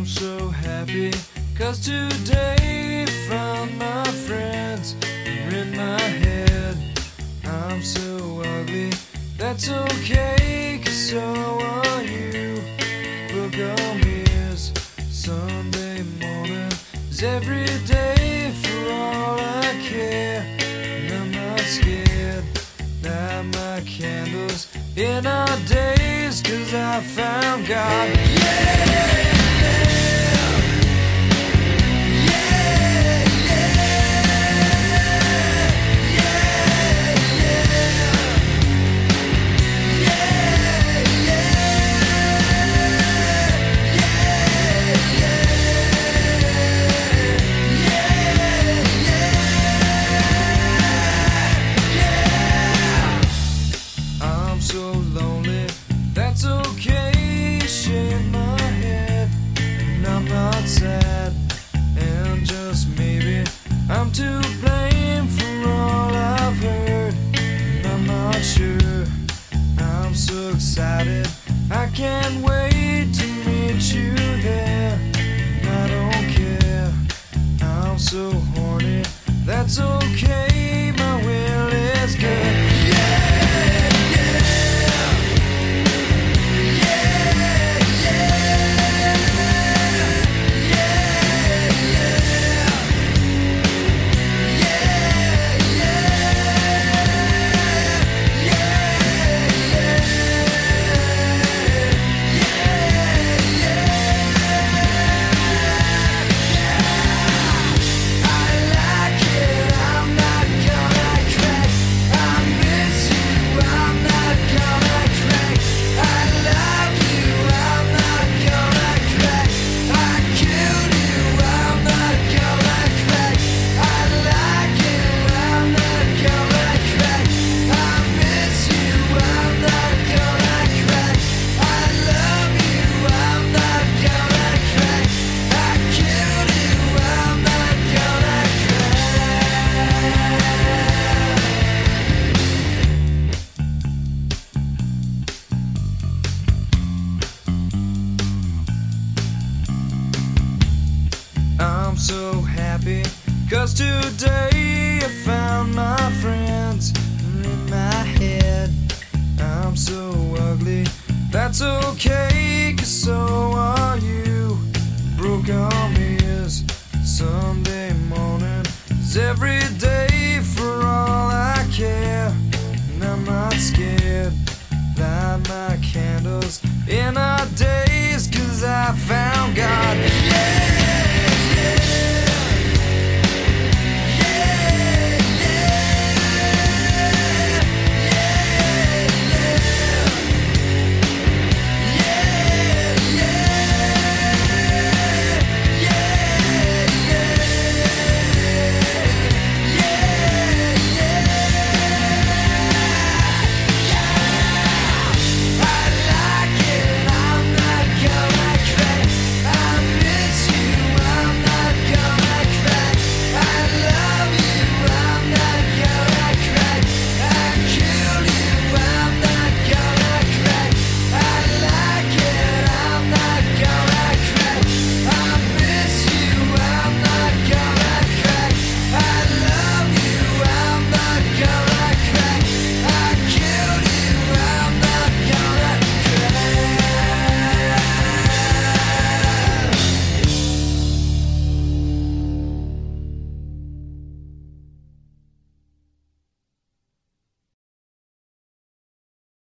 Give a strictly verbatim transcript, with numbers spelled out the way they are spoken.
I'm so happy, cause today found my friends are in my head. I'm so ugly, that's okay, cause so are you. Book on mirrors, Sunday morning is every day for all I care. And I'm not scared, light my candles in our days, cause I found God. Yeah! So lonely, that's okay, shake my head, and I'm not sad, and just maybe I'm to blame for all I've heard, and I'm not sure. I'm so excited, I can't wait to meet you there, and I don't care, I'm so horny, that's okay, my will is good. I'm so happy, cause today